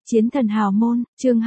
Chiến thần hào môn, chương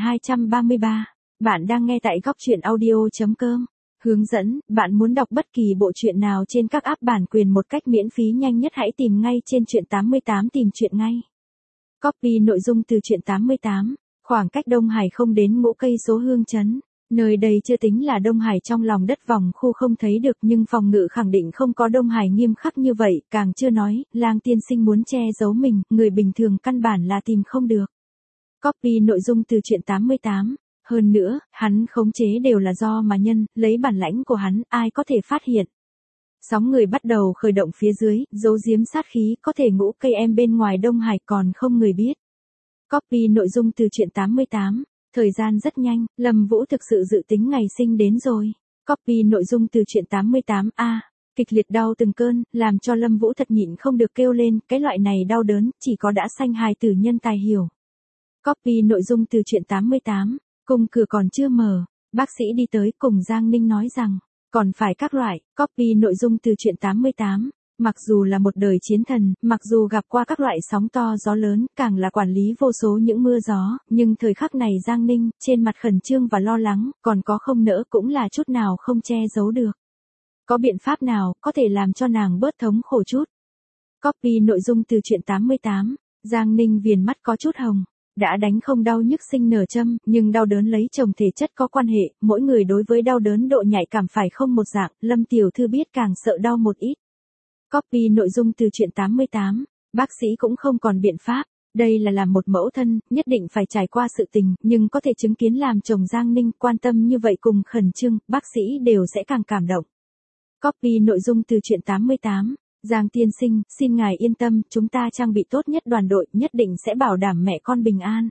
2233. Bạn đang nghe tại góc truyện audio.com. Hướng dẫn, bạn muốn đọc bất kỳ bộ truyện nào trên các app bản quyền một cách miễn phí nhanh nhất hãy tìm ngay trên truyện 88 tìm truyện ngay. Copy nội dung từ truyện 88, khoảng cách Đông Hải không đến Ngũ cây số Hương Trấn. Nơi đây chưa tính là Đông Hải trong lòng đất vòng khu không thấy được nhưng phòng ngự khẳng định không có Đông Hải nghiêm khắc như vậy, càng chưa nói, Lang tiên sinh muốn che giấu mình, người bình thường căn bản là tìm không được. Copy nội dung từ truyện 88. Hơn nữa, hắn khống chế đều là do mà nhân, lấy bản lãnh của hắn, ai có thể phát hiện. Sóng người bắt đầu khởi động phía dưới, giấu giếm sát khí, có thể Ngũ cây em bên ngoài Đông Hải còn không người biết. Copy nội dung từ truyện 88. Thời gian rất nhanh, Lâm Vũ thực sự dự tính ngày sinh đến rồi. Copy nội dung từ truyện 88A. Kịch liệt đau từng cơn, làm cho Lâm Vũ thật nhịn không được kêu lên, cái loại này đau đớn, chỉ có đã sanh hài tử nhân tài hiểu. Copy nội dung từ truyện 88, cùng cửa còn chưa mở, bác sĩ đi tới cùng Giang Ninh nói rằng, còn phải các loại. Copy nội dung từ truyện 88, mặc dù là một đời chiến thần, mặc dù gặp qua các loại sóng to gió lớn, càng là quản lý vô số những mưa gió, nhưng thời khắc này Giang Ninh, trên mặt khẩn trương và lo lắng, còn có không nỡ cũng là chút nào không che giấu được. Có biện pháp nào, có thể làm cho nàng bớt thống khổ chút. Copy nội dung từ truyện 88, Giang Ninh viền mắt có chút hồng. Đã đánh không đau nhức sinh nở châm, nhưng đau đớn lấy chồng thể chất có quan hệ, mỗi người đối với đau đớn độ nhạy cảm phải không một dạng, Lâm tiểu thư biết càng sợ đau một ít. Copy nội dung từ truyện 88, bác sĩ cũng không còn biện pháp, đây là làm một mẫu thân, nhất định phải trải qua sự tình, nhưng có thể chứng kiến làm chồng Giang Ninh quan tâm như vậy cùng khẩn trương, bác sĩ đều sẽ càng cảm động. Copy nội dung từ truyện 88. Giang tiên sinh, xin ngài yên tâm, chúng ta trang bị tốt nhất đoàn đội, nhất định sẽ bảo đảm mẹ con bình an.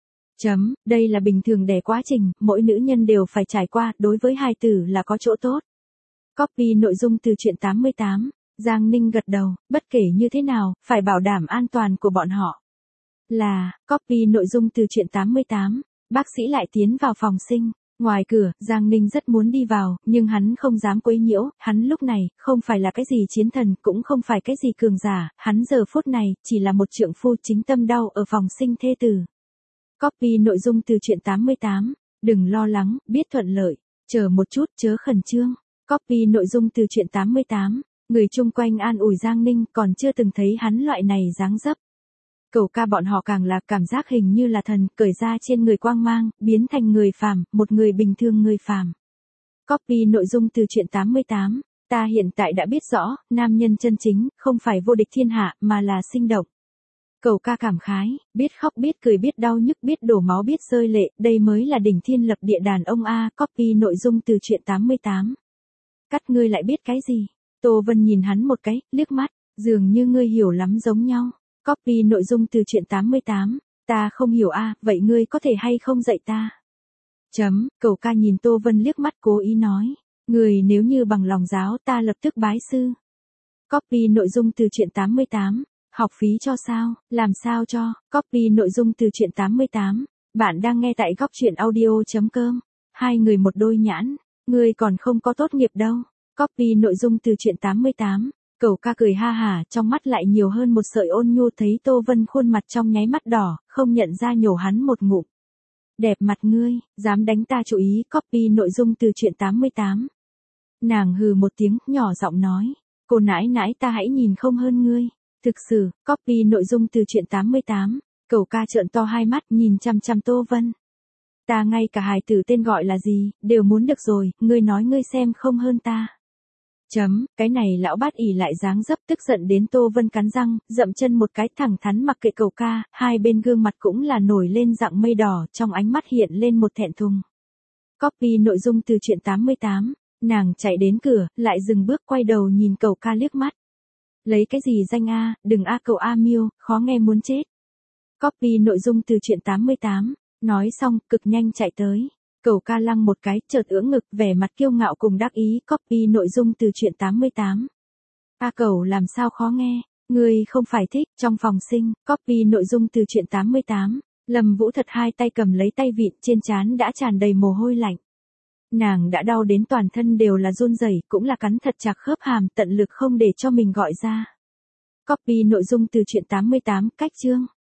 Đây là bình thường đẻ quá trình, mỗi nữ nhân đều phải trải qua, đối với hài tử là có chỗ tốt. Copy nội dung từ truyện 88. Giang Ninh gật đầu, bất kể như thế nào, phải bảo đảm an toàn của bọn họ. Copy nội dung từ truyện 88. Bác sĩ lại tiến vào phòng sinh. Ngoài cửa, Giang Ninh rất muốn đi vào, nhưng hắn không dám quấy nhiễu, hắn lúc này, không phải là cái gì chiến thần, cũng không phải cái gì cường giả, hắn giờ phút này, chỉ là một trượng phu chính tâm đau ở phòng sinh thê tử. Copy nội dung từ truyện 88, đừng lo lắng, biết thuận lợi, chờ một chút, chớ khẩn trương. Copy nội dung từ truyện 88, người chung quanh an ủi Giang Ninh, còn chưa từng thấy hắn loại này dáng dấp. Cậu ca bọn họ càng là cảm giác hình như là thần, cởi ra trên người quang mang, biến thành người phàm, một người bình thường người phàm. Copy nội dung từ truyện 88, ta hiện tại đã biết rõ, nam nhân chân chính, không phải vô địch thiên hạ, mà là sinh động. Cậu ca cảm khái, biết khóc biết cười biết đau nhức biết đổ máu biết rơi lệ, đây mới là đỉnh thiên lập địa đàn ông A. Copy nội dung từ truyện 88. Cắt ngươi lại biết cái gì? Tô Vân nhìn hắn một cái, liếc mắt, dường như ngươi hiểu lắm giống nhau. Copy nội dung từ truyện 88, ta không hiểu a, vậy ngươi có thể hay không dạy ta? Cậu ca nhìn Tô Vân liếc mắt cố ý nói, người nếu như bằng lòng giáo ta lập tức bái sư. Copy nội dung từ truyện 88, học phí cho sao, làm sao cho? Copy nội dung từ truyện 88, bạn đang nghe tại góc truyện audio.com, hai người một đôi nhãn, ngươi còn không có tốt nghiệp đâu. Copy nội dung từ truyện 88. Cậu ca cười ha hả, trong mắt lại nhiều hơn một sợi ôn nhu, thấy Tô Vân khuôn mặt trong nháy mắt đỏ, không nhận ra nhổ hắn một ngụm. Đẹp mặt ngươi, dám đánh ta chú ý. Copy nội dung từ truyện 88. Nàng hừ một tiếng, nhỏ giọng nói, cô nãi nãi ta hãy nhìn không hơn ngươi. Thực sự. Copy nội dung từ truyện 88. Cậu ca trợn to hai mắt nhìn chằm chằm Tô Vân. Ta ngay cả hài tử tên gọi là gì, đều muốn được rồi, ngươi nói ngươi xem không hơn ta. Cái này lão bát ỉ lại dáng dấp, tức giận đến Tô Vân cắn răng, dậm chân một cái thẳng thắn mặc kệ cậu ca, hai bên gương mặt cũng là nổi lên dạng mây đỏ, trong ánh mắt hiện lên một thẹn thùng. Copy nội dung từ truyện 88, nàng chạy đến cửa, lại dừng bước quay đầu nhìn cậu ca liếc mắt. Lấy cái gì danh a, đừng a cậu a miêu, khó nghe muốn chết. Copy nội dung từ truyện 88, nói xong, cực nhanh chạy tới. Cậu ca lăng một cái, chợt ưỡn ngực, vẻ mặt kiêu ngạo cùng đắc ý. Copy nội dung từ truyện 88. A cậu làm sao khó nghe, ngươi không phải thích. Trong phòng sinh, copy nội dung từ truyện 88. Lâm Vũ thật hai tay cầm lấy tay vịn, trên trán đã tràn đầy mồ hôi lạnh. Nàng đã đau đến toàn thân đều là run rẩy, cũng là cắn thật chặt khớp hàm, tận lực không để cho mình gọi ra. Copy nội dung từ truyện 88, cách chương.